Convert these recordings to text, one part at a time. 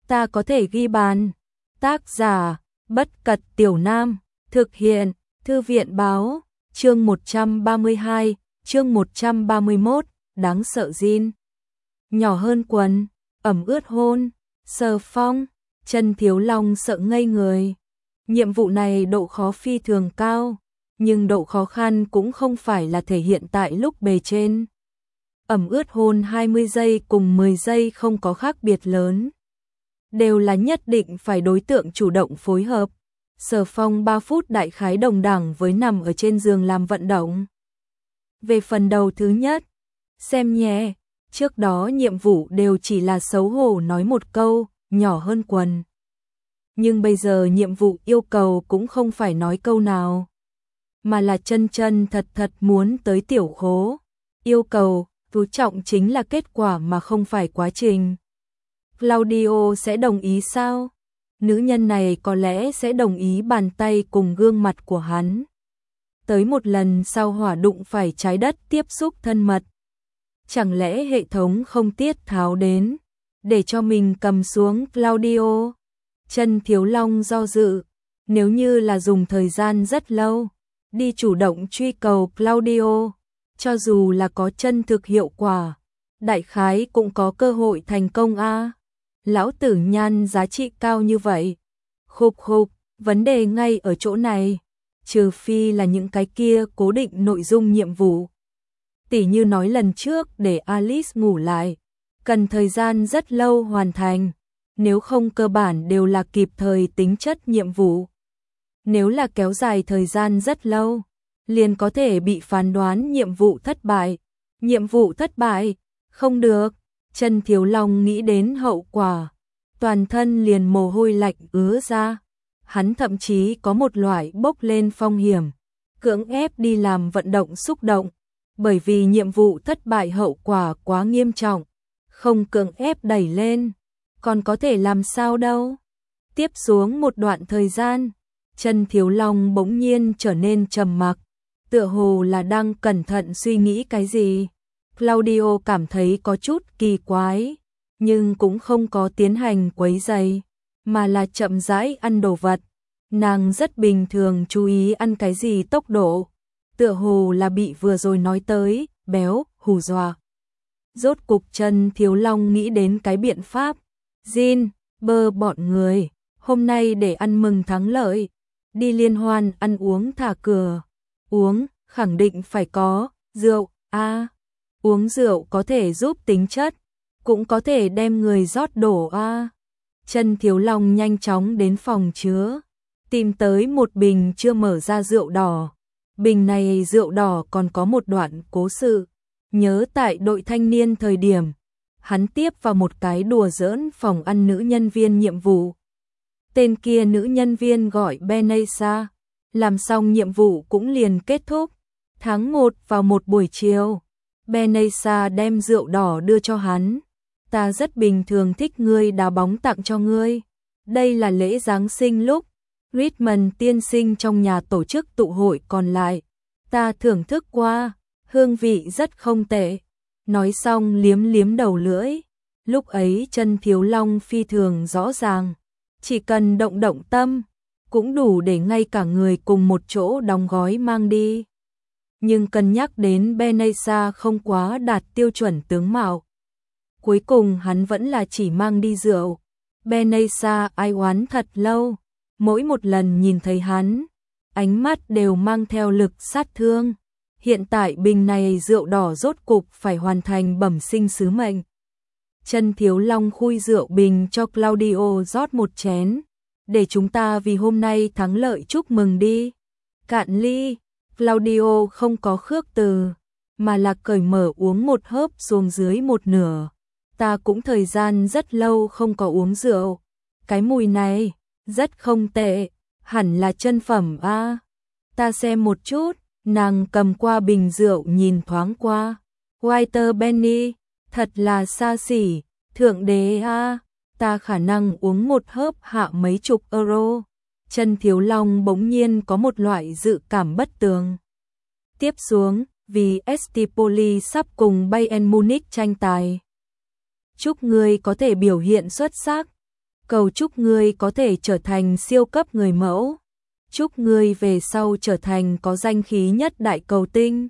ta có thể ghi bàn. Tác giả, Bất Cật Tiểu Nam, thực hiện, Thư viện báo, chương 132, chương 131, đáng sợ Jin. Nhỏ hơn quần, ẩm ướt hôn, sờ phong, Chân Thiếu Long sợ ngây người. Nhiệm vụ này độ khó phi thường cao, nhưng độ khó khăn cũng không phải là thể hiện tại lúc bề trên. Ẩm ướt hôn 20 giây cùng 10 giây không có khác biệt lớn. Đều là nhất định phải đối tượng chủ động phối hợp. Sờ phong 3 phút đại khái đồng đẳng với nằm ở trên giường làm vận động. Về phần đầu thứ nhất, xem nhé, trước đó nhiệm vụ đều chỉ là xấu hổ nói một câu, nhỏ hơn quần. Nhưng bây giờ nhiệm vụ yêu cầu cũng không phải nói câu nào, mà là chân chân thật thật muốn tới tiểu khố. Yêu cầu, chú trọng chính là kết quả mà không phải quá trình. Claudio sẽ đồng ý sao? Nữ nhân này có lẽ sẽ đồng ý bàn tay cùng gương mặt của hắn. Tới một lần sau hỏa đụng phải trái đất tiếp xúc thân mật. Chẳng lẽ hệ thống không tiết tháo đến, để cho mình cầm xuống Claudio? Chân Thiếu Long do dự, nếu như là dùng thời gian rất lâu, đi chủ động truy cầu Claudio, cho dù là có chân thực hiệu quả, đại khái cũng có cơ hội thành công a. Lão tử nhan giá trị cao như vậy. Khục khục, vấn đề ngay ở chỗ này, trừ phi là những cái kia cố định nội dung nhiệm vụ. Tỉ như nói lần trước để Alice ngủ lại, cần thời gian rất lâu hoàn thành, nếu không cơ bản đều là kịp thời tính chất nhiệm vụ. Nếu là kéo dài thời gian rất lâu, liền có thể bị phán đoán nhiệm vụ thất bại. Nhiệm vụ thất bại, không được. Chân Thiếu Long nghĩ đến hậu quả, toàn thân liền mồ hôi lạnh ứa ra. Hắn thậm chí có một loại bốc lên phong hiểm, cưỡng ép đi làm vận động xúc động, bởi vì nhiệm vụ thất bại hậu quả quá nghiêm trọng, không cưỡng ép đẩy lên, còn có thể làm sao đâu. Tiếp xuống một đoạn thời gian, Chân Thiếu Long bỗng nhiên trở nên trầm mặc, tựa hồ là đang cẩn thận suy nghĩ cái gì. Claudio cảm thấy có chút kỳ quái, nhưng cũng không có tiến hành quấy rầy, mà là chậm rãi ăn đồ vật. Nàng rất bình thường chú ý ăn cái gì tốc độ, tựa hồ là bị vừa rồi nói tới, béo, hù dọa. Rốt cục Chân Thiếu Long nghĩ đến cái biện pháp. Jin, bơ bọn người, hôm nay để ăn mừng thắng lợi, đi liên hoan ăn uống thả cửa. Uống, khẳng định phải có, rượu, uống rượu có thể giúp tính chất, cũng có thể đem người rót đổ Chân Thiếu Long nhanh chóng đến phòng chứa, tìm tới một bình chưa mở ra rượu đỏ. Bình này rượu đỏ còn có một đoạn cố sự, nhớ tại đội thanh niên thời điểm, hắn tiếp vào một cái đùa giỡn phòng ăn nữ nhân viên nhiệm vụ. Tên kia nữ nhân viên gọi Benessa, làm xong nhiệm vụ cũng liền kết thúc. Tháng 1 vào một buổi chiều, Benessa đem rượu đỏ đưa cho hắn. Ta rất bình thường thích ngươi đá bóng tặng cho ngươi. Đây là lễ Giáng sinh lúc Richmond tiên sinh trong nhà tổ chức tụ hội còn lại. Ta thưởng thức qua, hương vị rất không tệ. Nói xong liếm liếm đầu lưỡi. Lúc ấy Chân Thiếu Long phi thường rõ ràng, chỉ cần động động tâm, cũng đủ để ngay cả người cùng một chỗ đóng gói mang đi. Nhưng cân nhắc đến Benessa không quá đạt tiêu chuẩn tướng mạo, cuối cùng hắn vẫn là chỉ mang đi rượu. Benessa ai oán thật lâu, mỗi một lần nhìn thấy hắn, ánh mắt đều mang theo lực sát thương. Hiện tại bình này rượu đỏ rốt cục phải hoàn thành bẩm sinh sứ mệnh. Chân Thiếu Long khui rượu bình cho Claudio rót một chén, để chúng ta vì hôm nay thắng lợi chúc mừng đi. Cạn ly. Claudio không có khước từ, mà là cởi mở uống một hớp xuống dưới một nửa. Ta cũng thời gian rất lâu không có uống rượu. Cái mùi này, rất không tệ, hẳn là chân phẩm Ta xem một chút, nàng cầm qua bình rượu nhìn thoáng qua. Walter Benny, thật là xa xỉ, thượng đế ta khả năng uống một hớp hạ mấy chục euro. Chân Thiếu Long bỗng nhiên có một loại dự cảm bất tường. Tiếp xuống, vì Stipoli sắp cùng Bayern Munich tranh tài. Chúc ngươi có thể biểu hiện xuất sắc. cầu chúc ngươi có thể trở thành siêu cấp người mẫu. Chúc ngươi về sau trở thành có danh khí nhất đại cầu tinh.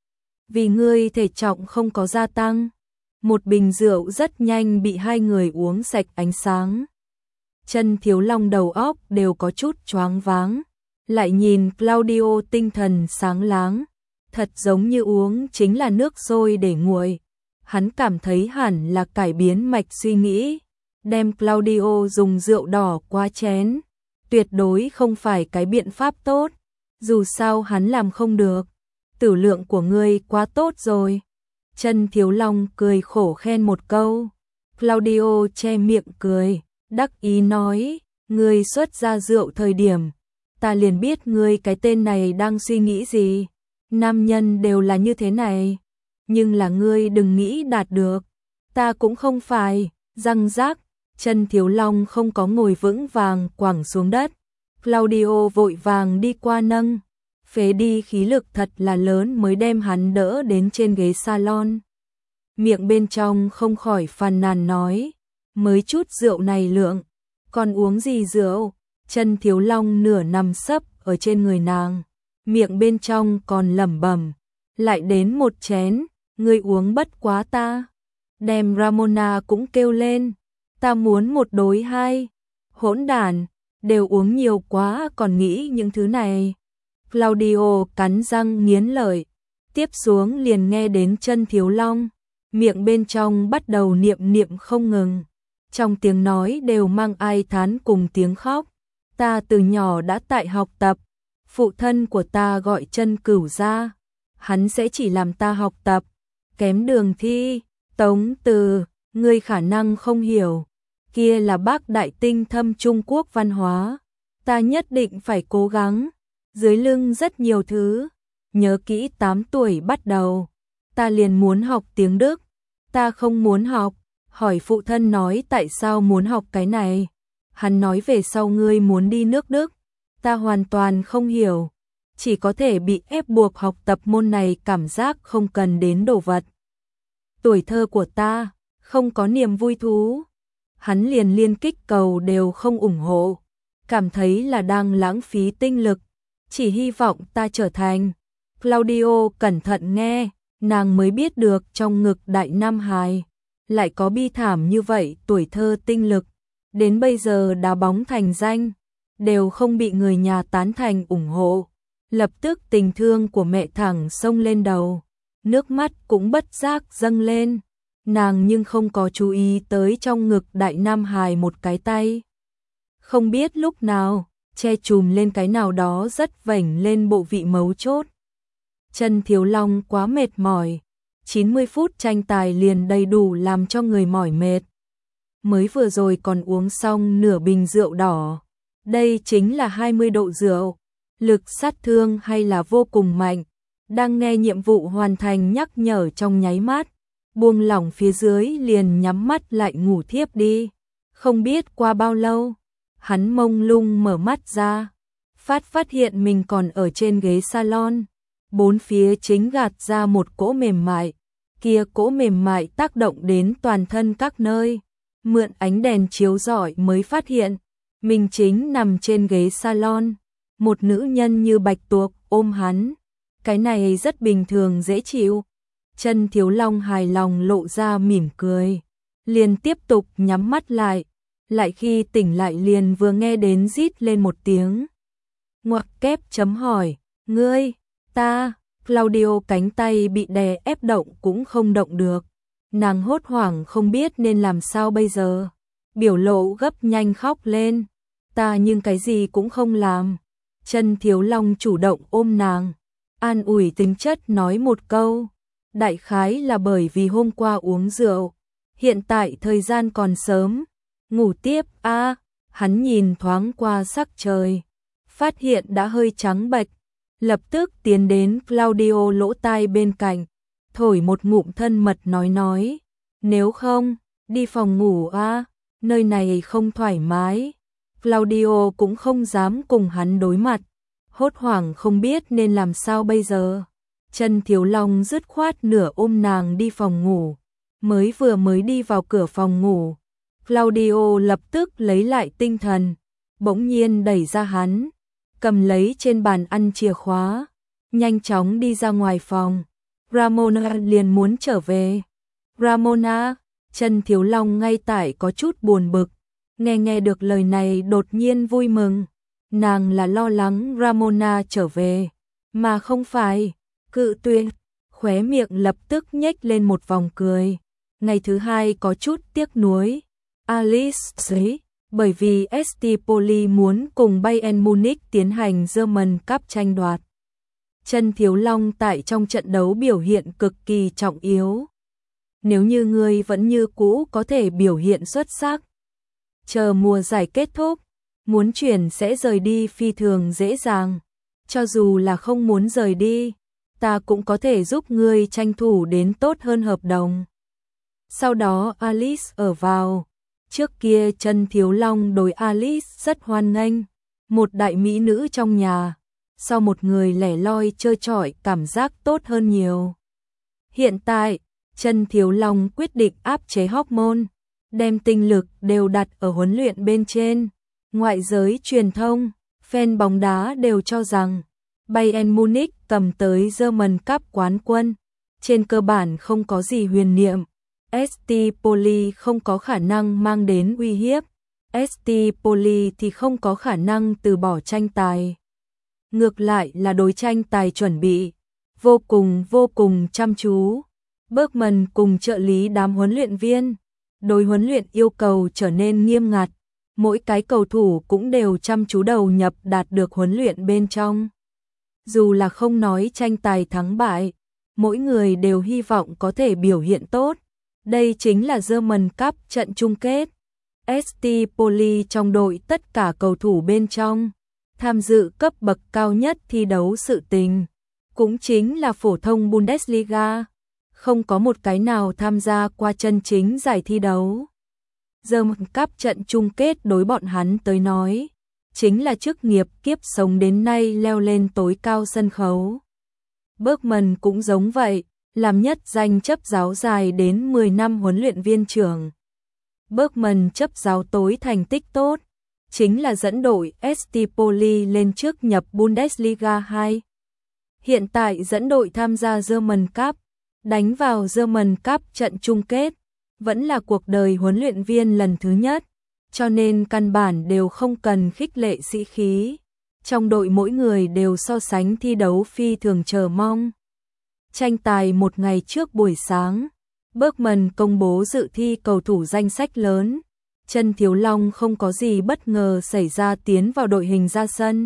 Vì ngươi thể trọng không có gia tăng. Một bình rượu rất nhanh bị hai người uống sạch ánh sáng. Chân Thiếu Long đầu óc đều có chút choáng váng. Lại nhìn Claudio tinh thần sáng láng. Thật giống như uống chính là nước sôi để nguội. Hắn cảm thấy hẳn là cải biến mạch suy nghĩ. Đem Claudio dùng rượu đỏ qua chén. Tuyệt đối không phải cái biện pháp tốt. Dù sao hắn làm không được. Tử lượng của ngươi quá tốt rồi. Chân Thiếu Long cười khổ khen một câu. Claudio che miệng cười, đắc ý nói, ngươi xuất ra rượu thời điểm, ta liền biết ngươi cái tên này đang suy nghĩ gì. Nam nhân đều là như thế này, nhưng là ngươi đừng nghĩ đạt được. Ta cũng không phải, răng rác. Chân Thiếu Long không có ngồi vững vàng quẳng xuống đất. Claudio vội vàng đi qua nâng. Phế đi khí lực thật là lớn mới đem hắn đỡ đến trên ghế salon. Miệng bên trong không khỏi phàn nàn nói, mới chút rượu này lượng, còn uống gì rượu. Chân Thiếu Long nửa nằm sấp ở trên người nàng, miệng bên trong còn lẩm bẩm, lại đến một chén, ngươi uống bất quá ta. Đem Ramona cũng kêu lên, ta muốn một đối hai. Hỗn đản, đều uống nhiều quá còn nghĩ những thứ này. Claudio cắn răng nghiến lợi, tiếp xuống liền nghe đến Chân Thiếu Long, miệng bên trong bắt đầu niệm niệm không ngừng, trong tiếng nói đều mang ai thán cùng tiếng khóc. Ta từ nhỏ đã tại học tập, phụ thân của ta gọi Chân Cửu ra, hắn sẽ chỉ làm ta học tập, kém đường thi. Tống Từ, ngươi khả năng không hiểu, kia là bác đại tinh thâm Trung Quốc văn hóa, ta nhất định phải cố gắng. Dưới lưng rất nhiều thứ, nhớ kỹ 8 tuổi bắt đầu, ta liền muốn học tiếng Đức, ta không muốn học, hỏi phụ thân nói tại sao muốn học cái này, hắn nói về sau ngươi muốn đi nước Đức, ta hoàn toàn không hiểu, chỉ có thể bị ép buộc học tập môn này, cảm giác không cần đến đồ vật. Tuổi thơ của ta, không có niềm vui thú, hắn liền liên kích cầu đều không ủng hộ, cảm thấy là đang lãng phí tinh lực. Chỉ hy vọng ta trở thành. Claudio cẩn thận nghe, nàng mới biết được trong ngực đại nam hài lại có bi thảm như vậy, tuổi thơ tinh lực, đến bây giờ đá bóng thành danh, đều không bị người nhà tán thành ủng hộ. Lập tức tình thương của mẹ thẳng xông lên đầu, nước mắt cũng bất giác dâng lên. Nàng nhưng không có chú ý tới trong ngực đại nam hài một cái tay. Không biết lúc nào che chùm lên cái nào đó rất vểnh lên bộ vị mấu chốt. Chân Thiếu Long quá mệt mỏi, 90 phút tranh tài liền đầy đủ làm cho người mỏi mệt. Mới vừa rồi còn uống xong nửa bình rượu đỏ, đây chính là 20 độ rượu, lực sát thương hay là vô cùng mạnh. Đang nghe nhiệm vụ hoàn thành nhắc nhở trong nháy mắt, buông lỏng phía dưới liền nhắm mắt lại ngủ thiếp đi. Không biết qua bao lâu, hắn mông lung mở mắt ra, phát hiện mình còn ở trên ghế salon, bốn phía chính gạt ra một cỗ mềm mại, kia cỗ mềm mại tác động đến toàn thân các nơi, mượn ánh đèn chiếu rọi mới phát hiện, mình chính nằm trên ghế salon, một nữ nhân như bạch tuộc ôm hắn, cái này rất bình thường dễ chịu. Chân Thiếu Long hài lòng lộ ra mỉm cười, liền tiếp tục nhắm mắt lại. Lại khi tỉnh lại liền vừa nghe đến rít lên một tiếng. Ngoặc kép chấm hỏi, ngươi, ta. Claudio cánh tay bị đè ép động cũng không động được. Nàng hốt hoảng không biết nên làm sao bây giờ. Biểu lộ gấp nhanh khóc lên. Ta nhưng cái gì cũng không làm. Chân Thiếu Long chủ động ôm nàng, an ủi tính chất nói một câu. Đại khái là bởi vì hôm qua uống rượu, hiện tại thời gian còn sớm. Ngủ tiếp a. Hắn nhìn thoáng qua sắc trời, phát hiện đã hơi trắng bệch, lập tức tiến đến Claudio lỗ tai bên cạnh, thổi một ngụm thân mật nói, nếu không, đi phòng ngủ a, nơi này không thoải mái. Claudio cũng không dám cùng hắn đối mặt, hốt hoảng không biết nên làm sao bây giờ. Chân Thiếu Long dứt khoát nửa ôm nàng đi phòng ngủ, mới đi vào cửa phòng ngủ, Claudio lập tức lấy lại tinh thần, bỗng nhiên đẩy ra hắn, cầm lấy trên bàn ăn chìa khóa, nhanh chóng đi ra ngoài phòng. Ramona liền muốn trở về. Ramona, Trần Thiếu Long ngay tại có chút buồn bực, nghe được lời này đột nhiên vui mừng. Nàng là lo lắng Ramona trở về, mà không phải cự tuyệt. Khóe miệng lập tức nhếch lên một vòng cười. Ngày thứ hai có chút tiếc nuối. Alice, bởi vì ST Poli muốn cùng Bayern Munich tiến hành German Cup tranh đoạt. Trần Thiếu Long tại trong trận đấu biểu hiện cực kỳ trọng yếu. Nếu như ngươi vẫn như cũ có thể biểu hiện xuất sắc, chờ mùa giải kết thúc, muốn chuyển sẽ rời đi phi thường dễ dàng. Cho dù là không muốn rời đi, ta cũng có thể giúp ngươi tranh thủ đến tốt hơn hợp đồng. Sau đó Alice ở vào. Trước kia Trần Thiếu Long đối Alice rất hoan nghênh, một đại mỹ nữ trong nhà, so một người lẻ loi trơ trọi cảm giác tốt hơn nhiều. Hiện tại, Trần Thiếu Long quyết định áp chế hormone, đem tinh lực đều đặt ở huấn luyện bên trên. Ngoại giới truyền thông, fan bóng đá đều cho rằng Bayern Munich cầm tới German Cup quán quân, trên cơ bản không có gì huyền niệm. ST Poli không có khả năng mang đến uy hiếp, ST Poli thì không có khả năng từ bỏ tranh tài. Ngược lại là đối tranh tài chuẩn bị vô cùng chăm chú. Bergman cùng trợ lý đám huấn luyện viên, đối huấn luyện yêu cầu trở nên nghiêm ngặt, mỗi cái cầu thủ cũng đều chăm chú đầu nhập đạt được huấn luyện bên trong. Dù là không nói tranh tài thắng bại, mỗi người đều hy vọng có thể biểu hiện tốt. Đây chính là German Cup trận chung kết. ST Poli trong đội tất cả cầu thủ bên trong tham dự cấp bậc cao nhất thi đấu sự tình, cũng chính là phổ thông Bundesliga, không có một cái nào tham gia qua chân chính giải thi đấu. German Cup trận chung kết đối bọn hắn tới nói, chính là chức nghiệp kiếp sống đến nay leo lên tối cao sân khấu. Bergman cũng giống vậy, làm nhất danh chấp giáo dài đến 10 năm huấn luyện viên trưởng. Bergman chấp giáo tối thành tích tốt, chính là dẫn đội ST Poli lên trước nhập Bundesliga 2. Hiện tại dẫn đội tham gia German Cup, đánh vào German Cup trận chung kết, vẫn là cuộc đời huấn luyện viên lần thứ nhất, cho nên căn bản đều không cần khích lệ sĩ khí. Trong đội mỗi người đều so sánh thi đấu phi thường chờ mong. Tranh tài một ngày trước buổi sáng, Bergman công bố dự thi cầu thủ danh sách lớn. Trần Thiếu Long không có gì bất ngờ xảy ra tiến vào đội hình ra sân.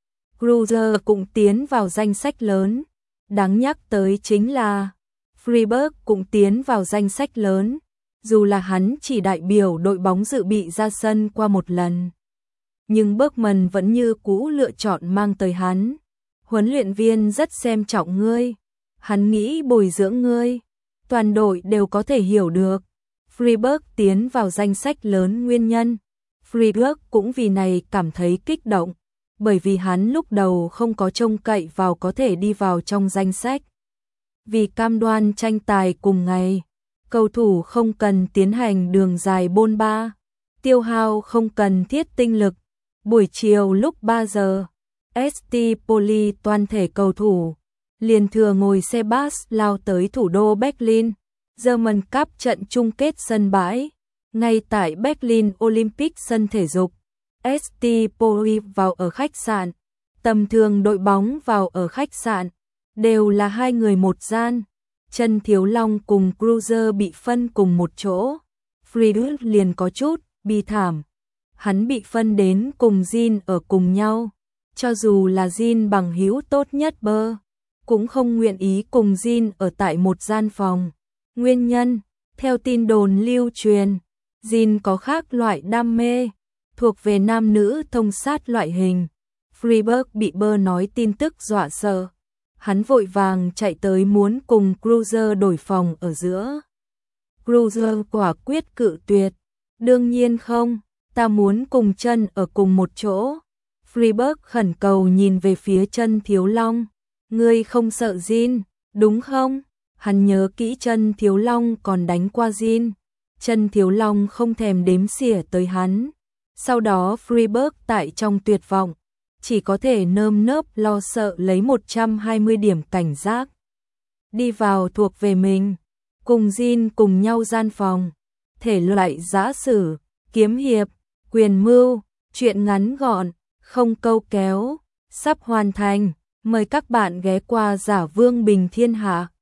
Kruse cũng tiến vào danh sách lớn. Đáng nhắc tới chính là Freiburg cũng tiến vào danh sách lớn, dù là hắn chỉ đại biểu đội bóng dự bị ra sân qua một lần. Nhưng Bergman vẫn như cũ lựa chọn mang tới hắn. Huấn luyện viên rất xem trọng ngươi, hắn nghĩ bồi dưỡng ngươi, toàn đội đều có thể hiểu được. Freiburg tiến vào danh sách lớn nguyên nhân. Freiburg cũng vì này cảm thấy kích động, bởi vì hắn lúc đầu không có trông cậy vào có thể đi vào trong danh sách. Vì cam đoan tranh tài cùng ngày, cầu thủ không cần tiến hành đường dài bôn ba, tiêu hao không cần thiết tinh lực. Buổi chiều lúc 3 giờ, ST Poli toàn thể cầu thủ liền thừa ngồi xe bus lao tới thủ đô Berlin. German Cup trận chung kết sân bãi, ngay tại Berlin Olympic sân thể dục. ST Poli vào ở khách sạn, tầm thường đội bóng vào ở khách sạn, đều là 2 người một gian. Trần Thiếu Long cùng Kruse bị phân cùng một chỗ. Friedrich liền có chút bi thảm. Hắn bị phân đến cùng Jin ở cùng nhau. Cho dù là Jin bằng hữu tốt nhất bơ, cũng không nguyện ý cùng Jin ở tại một gian phòng. Nguyên nhân, theo tin đồn lưu truyền, Jin có khác loại đam mê, thuộc về nam nữ thông sát loại hình. Freiburg bị bơ nói tin tức dọa sợ. Hắn vội vàng chạy tới muốn cùng Kruse đổi phòng ở giữa. Kruse quả quyết cự tuyệt. Đương nhiên không, ta muốn cùng Trần ở cùng một chỗ. Freiburg khẩn cầu nhìn về phía Trần Thiếu Long. Ngươi không sợ Jin, đúng không? Hắn nhớ kỹ Trần Thiếu Long còn đánh qua Jin. Chân Thiếu Long không thèm đếm xỉa tới hắn. Sau đó Freeburg tại trong tuyệt vọng, chỉ có thể nơm nớp lo sợ lấy 120 điểm cảnh giác. Đi vào thuộc về mình, cùng Jin cùng nhau gian phòng, thể loại giã sử, kiếm hiệp, quyền mưu, truyện ngắn gọn, không câu kéo, sắp hoàn thành. Mời các bạn ghé qua Giả Vương Bình Thiên Hạ.